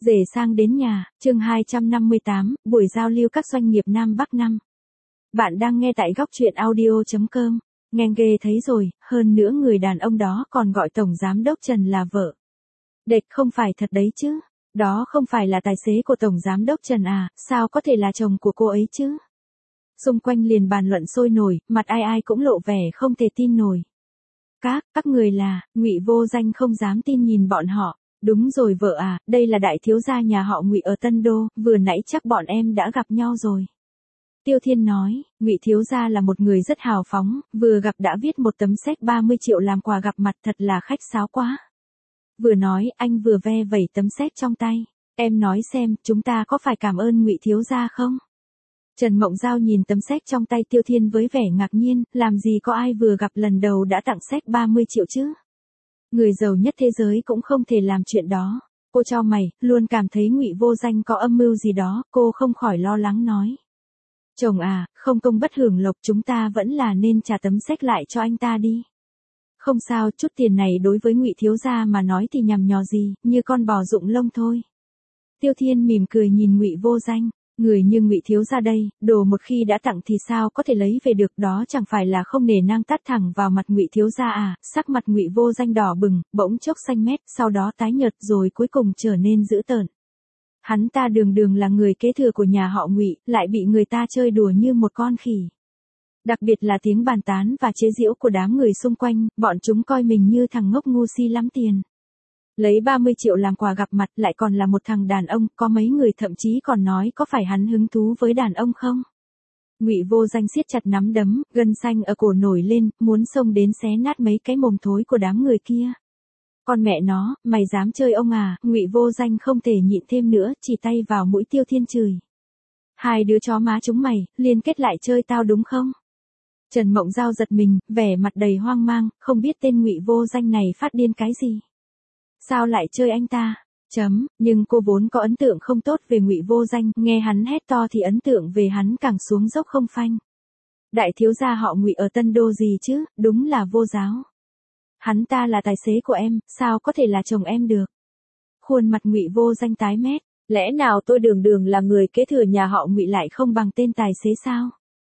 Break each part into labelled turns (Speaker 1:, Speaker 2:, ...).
Speaker 1: Rể sang đến nhà, chương 258, buổi giao lưu các doanh nghiệp Nam Bắc năm. Bạn đang nghe tại góc truyện audio.com. Nghe ghê thấy rồi, hơn nữa người đàn ông đó còn gọi Tổng Giám đốc Trần là vợ. Đệt không phải thật đấy chứ. Đó không phải là tài xế của Tổng Giám đốc Trần à, sao có thể là chồng của cô ấy chứ? Xung quanh liền bàn luận sôi nổi, mặt ai ai cũng lộ vẻ không thể tin nổi. Các người là, Ngụy Vô Danh không dám tin nhìn bọn họ. Đúng rồi vợ à, đây là đại thiếu gia nhà họ Ngụy ở Tân Đô, vừa nãy chắc bọn em đã gặp nhau rồi. Tiêu Thiên nói, Ngụy thiếu gia là một người rất hào phóng, vừa gặp đã viết một tấm séc 30 triệu làm quà gặp mặt, thật là khách sáo quá. Vừa nói, anh vừa ve vẩy tấm séc trong tay. Em nói xem, chúng ta có phải cảm ơn Ngụy thiếu gia không? Trần Mộng Giao nhìn tấm séc trong tay Tiêu Thiên với vẻ ngạc nhiên, làm gì có ai vừa gặp lần đầu đã tặng séc 30 triệu chứ? Người giàu nhất thế giới cũng không thể làm chuyện đó. Cô chau mày, luôn cảm thấy Ngụy Vô Danh có âm mưu gì đó, cô không khỏi lo lắng nói. Chồng à, không công bất hưởng lộc, chúng ta vẫn là nên trả tấm séc lại cho anh ta đi. Không sao, chút tiền này đối với Ngụy thiếu gia mà nói thì nhằm nhò gì, như con bò rụng lông thôi. Tiêu Thiên mỉm cười nhìn Ngụy Vô Danh. Người như Ngụy thiếu gia đây, đồ một khi đã tặng thì sao có thể lấy về được, đó chẳng phải là không nể nang tát thẳng vào mặt Ngụy thiếu gia à? Sắc mặt Ngụy Vô Danh đỏ bừng, bỗng chốc xanh mét, sau đó tái nhợt rồi cuối cùng trở nên dữ tợn. Hắn ta đường đường là người kế thừa của nhà họ Ngụy, lại bị người ta chơi đùa như một con khỉ. Đặc biệt là tiếng bàn tán và chế giễu của đám người xung quanh, bọn chúng coi mình như thằng ngốc ngu si lắm tiền. Lấy 30 triệu làm quà gặp mặt, lại còn là một thằng đàn ông, có mấy người thậm chí còn nói có phải hắn hứng thú với đàn ông không? Ngụy Vô Danh siết chặt nắm đấm, gân xanh ở cổ nổi lên, muốn xông đến xé nát mấy cái mồm thối của đám người kia. Con mẹ nó, mày dám chơi ông à? Ngụy Vô Danh không thể nhịn thêm nữa, chỉ tay vào mũi Tiêu Thiên chửi. Hai đứa chó má chúng mày, liên kết lại chơi tao đúng không? Trần Mộng Giao giật mình, vẻ mặt đầy hoang mang, không biết tên Ngụy Vô Danh này phát điên cái gì. Sao lại chơi anh ta? Nhưng cô vốn có ấn tượng không tốt về Ngụy Vô Danh, nghe hắn hét to thì ấn tượng về hắn càng xuống dốc không phanh. Đại thiếu gia họ Ngụy ở Tân Đô gì chứ, đúng là vô giáo. Hắn ta là tài xế của em, sao có thể là chồng em được? Khuôn mặt Ngụy Vô Danh tái mét, lẽ nào tôi đường đường là người kế thừa nhà họ Ngụy lại không bằng tên tài xế sao?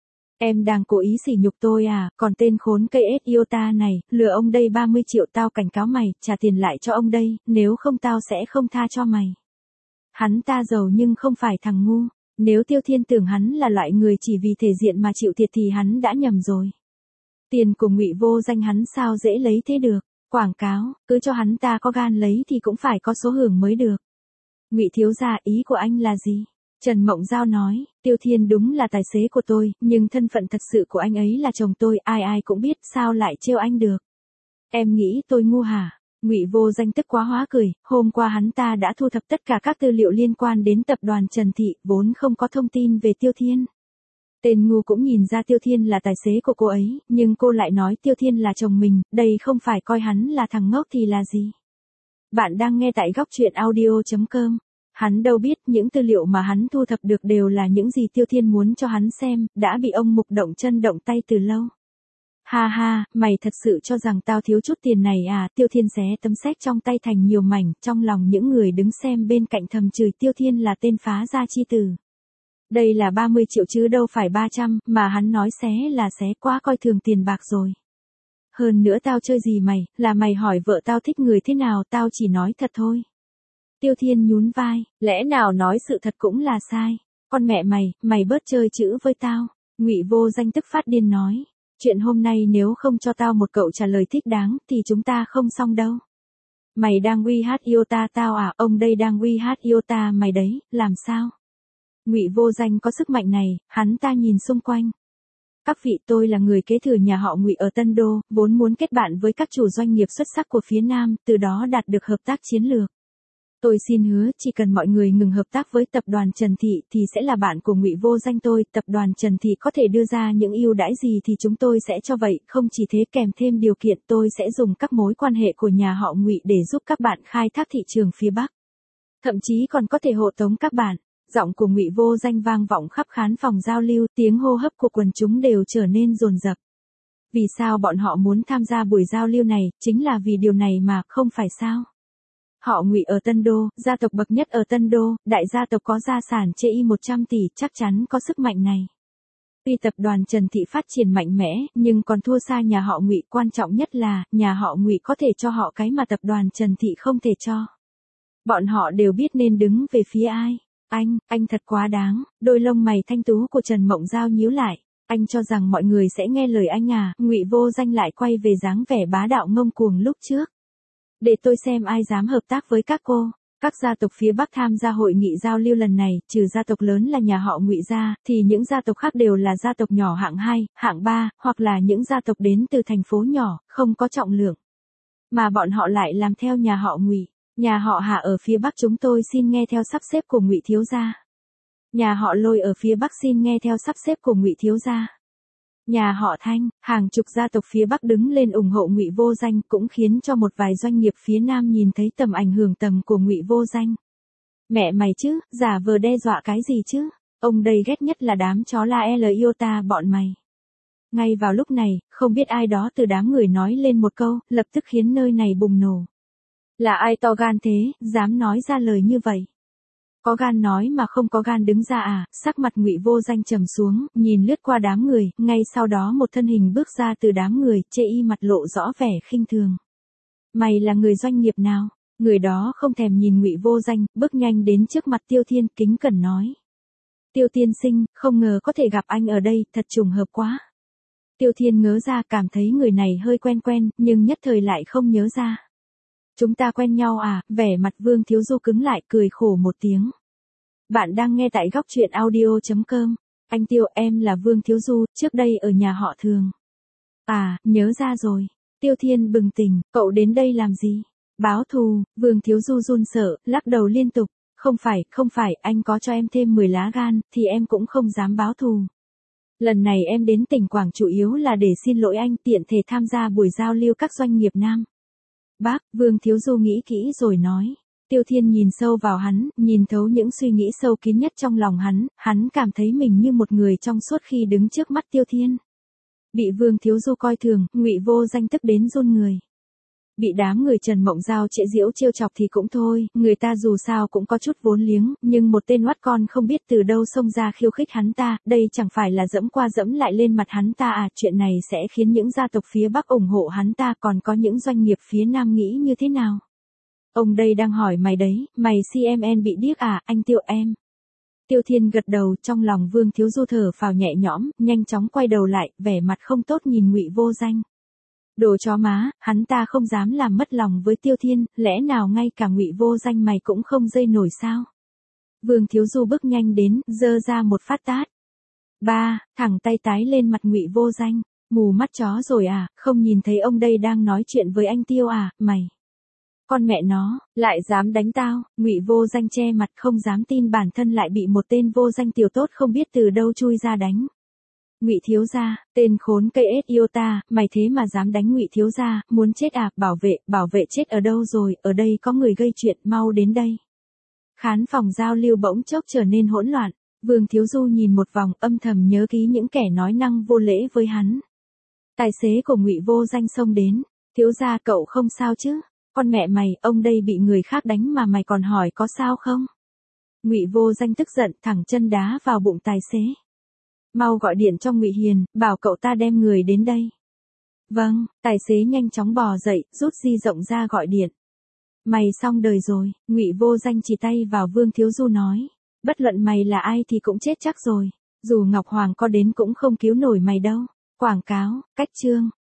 Speaker 1: Em đang cố ý sỉ nhục tôi à, còn tên khốn cây ếch iota này, lừa ông đây 30 triệu, tao cảnh cáo mày, trả tiền lại cho ông đây, nếu không tao sẽ không tha cho mày. Hắn ta giàu nhưng không phải thằng ngu, nếu Tiêu Thiên tưởng hắn là loại người chỉ vì thể diện mà chịu thiệt thì hắn đã nhầm rồi. Tiền của Ngụy Vô Danh hắn sao dễ lấy thế được, quảng cáo, cứ cho hắn ta có gan lấy thì cũng phải có số hưởng mới được. Ngụy thiếu gia, ý của anh là gì? Trần Mộng Giao nói, Tiêu Thiên đúng là tài xế của tôi, nhưng thân phận thật sự của anh ấy là chồng tôi, ai ai cũng biết, sao lại trêu anh được. Em nghĩ tôi ngu hả? Ngụy Vô Danh tức quá hóa cười, hôm qua hắn ta đã thu thập tất cả các tư liệu liên quan đến tập đoàn Trần Thị, vốn không có thông tin về Tiêu Thiên. Tên ngu cũng nhìn ra Tiêu Thiên là tài xế của cô ấy, nhưng cô lại nói Tiêu Thiên là chồng mình, đây không phải coi hắn là thằng ngốc thì là gì. Bạn đang nghe tại góc truyện audio.com. Hắn đâu biết những tư liệu mà hắn thu thập được đều là những gì Tiêu Thiên muốn cho hắn xem, đã bị ông Mục động chân động tay từ lâu. Ha ha, mày thật sự cho rằng tao thiếu chút tiền này à? Tiêu Thiên xé tấm séc trong tay thành nhiều mảnh, trong lòng những người đứng xem bên cạnh thầm chửi Tiêu Thiên là tên phá gia chi tử. Đây là 30 triệu chứ đâu phải 300, mà hắn nói xé là xé, quá coi thường tiền bạc rồi. Hơn nữa tao chơi gì mày, là mày hỏi vợ tao thích người thế nào, tao chỉ nói thật thôi. Tiêu Thiên nhún vai, lẽ nào nói sự thật cũng là sai? Con mẹ mày bớt chơi chữ với tao. Ngụy Vô Danh tức phát điên nói, chuyện hôm nay nếu không cho tao một cậu trả lời thích đáng thì chúng ta không xong đâu. Mày đang uy hát iota tao à? Ông đây đang uy hát iota mày đấy, làm sao? Ngụy Vô Danh có sức mạnh này, hắn ta nhìn xung quanh. Các vị, tôi là người kế thừa nhà họ Ngụy ở Tân Đô, vốn muốn kết bạn với các chủ doanh nghiệp xuất sắc của phía Nam, từ đó đạt được hợp tác chiến lược. Tôi xin hứa, chỉ cần mọi người ngừng hợp tác với tập đoàn Trần Thị thì sẽ là bạn của Ngụy Vô Danh tôi, tập đoàn Trần Thị có thể đưa ra những ưu đãi gì thì chúng tôi sẽ cho vậy, không chỉ thế kèm thêm điều kiện tôi sẽ dùng các mối quan hệ của nhà họ Ngụy để giúp các bạn khai thác thị trường phía Bắc. Thậm chí còn có thể hộ tống các bạn. Giọng của Ngụy Vô Danh vang vọng khắp khán phòng giao lưu, tiếng hô hấp của quần chúng đều trở nên dồn dập. Vì sao bọn họ muốn tham gia buổi giao lưu này, chính là vì điều này mà, không phải sao? Họ Ngụy ở Tân Đô, gia tộc bậc nhất ở Tân Đô, đại gia tộc có gia sản trên 100 tỷ, chắc chắn có sức mạnh này. Tuy tập đoàn Trần Thị phát triển mạnh mẽ, nhưng còn thua xa nhà họ Ngụy, quan trọng nhất là, nhà họ Ngụy có thể cho họ cái mà tập đoàn Trần Thị không thể cho. Bọn họ đều biết nên đứng về phía ai. Anh thật quá đáng, đôi lông mày thanh tú của Trần Mộng Giao nhíu lại. Anh cho rằng mọi người sẽ nghe lời anh à, Ngụy Vô Danh lại quay về dáng vẻ bá đạo ngông cuồng lúc trước. Để tôi xem ai dám hợp tác với các cô. Các gia tộc phía Bắc tham gia hội nghị giao lưu lần này, trừ gia tộc lớn là nhà họ Ngụy ra, thì những gia tộc khác đều là gia tộc nhỏ hạng 2, hạng 3, hoặc là những gia tộc đến từ thành phố nhỏ, không có trọng lượng. Mà bọn họ lại làm theo nhà họ Ngụy. Nhà họ Hạ ở phía Bắc chúng tôi xin nghe theo sắp xếp của Ngụy thiếu gia. Nhà họ Lôi ở phía Bắc xin nghe theo sắp xếp của Ngụy thiếu gia. Nhà họ Thanh, hàng chục gia tộc phía Bắc đứng lên ủng hộ Ngụy Vô Danh, cũng khiến cho một vài doanh nghiệp phía Nam nhìn thấy tầm ảnh hưởng của Ngụy Vô Danh. Mẹ mày chứ, giả vờ đe dọa cái gì chứ? Ông đây ghét nhất là đám chó la iota bọn mày. Ngay vào lúc này, không biết ai đó từ đám người nói lên một câu, lập tức khiến nơi này bùng nổ. Là ai to gan thế, dám nói ra lời như vậy? Có gan nói mà không có gan đứng ra à? Sắc mặt Ngụy Vô Danh trầm xuống, nhìn lướt qua đám người, ngay sau đó một thân hình bước ra từ đám người, mặt lộ rõ vẻ khinh thường. Mày là người doanh nghiệp nào? Người đó không thèm nhìn Ngụy Vô Danh, bước nhanh đến trước mặt Tiêu Thiên, kính cẩn nói. Tiêu tiên sinh, không ngờ có thể gặp anh ở đây, thật trùng hợp quá. Tiêu Thiên ngớ ra, cảm thấy người này hơi quen, nhưng nhất thời lại không nhớ ra. Chúng ta quen nhau à? Vẻ mặt Vương Thiếu Du cứng lại, cười khổ một tiếng. Bạn đang nghe tại góc truyện audio.com. Anh Tiêu, em là Vương Thiếu Du, trước đây ở nhà họ Thường. À, nhớ ra rồi. Tiêu Thiên bừng tỉnh, cậu đến đây làm gì? Báo thù. Vương Thiếu Du run sợ, lắc đầu liên tục. Không phải, anh có cho em thêm 10 lá gan, thì em cũng không dám báo thù. Lần này em đến tỉnh Quảng chủ yếu là để xin lỗi anh, tiện thể tham gia buổi giao lưu các doanh nghiệp Nam Bắc. Vương Thiếu Du nghĩ kỹ rồi nói. Tiêu Thiên nhìn sâu vào hắn, nhìn thấu những suy nghĩ sâu kín nhất trong lòng hắn cảm thấy mình như một người trong suốt khi đứng trước mắt Tiêu Thiên. Bị Vương Thiếu Du coi thường, Ngụy Vô Danh tức đến run người. Bị đám người Trần Mộng Giao trễ giễu trêu chọc thì cũng thôi, người ta dù sao cũng có chút vốn liếng, nhưng một tên oát con không biết từ đâu xông ra khiêu khích hắn ta, đây chẳng phải là dẫm qua dẫm lại lên mặt hắn ta à? Chuyện này sẽ khiến những gia tộc phía Bắc ủng hộ hắn ta, còn có những doanh nghiệp phía Nam nghĩ như thế nào? Ông đây đang hỏi mày đấy, mày CMN bị điếc à? Anh Tiêu em. Tiêu Thiên gật đầu, trong lòng Vương Thiếu Du thở phào nhẹ nhõm, nhanh chóng quay đầu lại, vẻ mặt không tốt nhìn Ngụy Vô Danh. Đồ chó má, hắn ta không dám làm mất lòng với Tiêu Thiên, lẽ nào ngay cả Ngụy Vô Danh mày cũng không dây nổi sao? Vương Thiếu Du bước nhanh đến, giơ ra một phát tát. Thẳng tay tái lên mặt Ngụy Vô Danh. Mù mắt chó rồi à, không nhìn thấy ông đây đang nói chuyện với anh Tiêu à? Mày, con mẹ nó, lại dám đánh tao? Ngụy Vô Danh che mặt không dám tin bản thân lại bị một tên vô danh tiểu tốt không biết từ đâu chui ra đánh. Ngụy thiếu gia, tên khốn cây iota, mày thế mà dám đánh Ngụy thiếu gia, muốn chết à? Bảo vệ chết ở đâu rồi? Ở đây có người gây chuyện, mau đến đây. Khán phòng giao lưu bỗng chốc trở nên hỗn loạn. Vương Thiếu Du nhìn một vòng, âm thầm nhớ ký những kẻ nói năng vô lễ với hắn. Tài xế của Ngụy Vô Danh xông đến. Thiếu gia, cậu không sao chứ? Con mẹ mày, ông đây bị người khác đánh mà mày còn hỏi có sao không? Ngụy Vô Danh tức giận, thẳng chân đá vào bụng tài xế. Mau gọi điện cho Ngụy Hiền, bảo cậu ta đem người đến đây. Vâng, tài xế nhanh chóng bò dậy, rút di động ra gọi điện. Mày xong đời rồi, Ngụy Vô Danh chỉ tay vào Vương Thiếu Du nói. Bất luận mày là ai thì cũng chết chắc rồi. Dù Ngọc Hoàng có đến cũng không cứu nổi mày đâu. Quảng cáo, cách chương.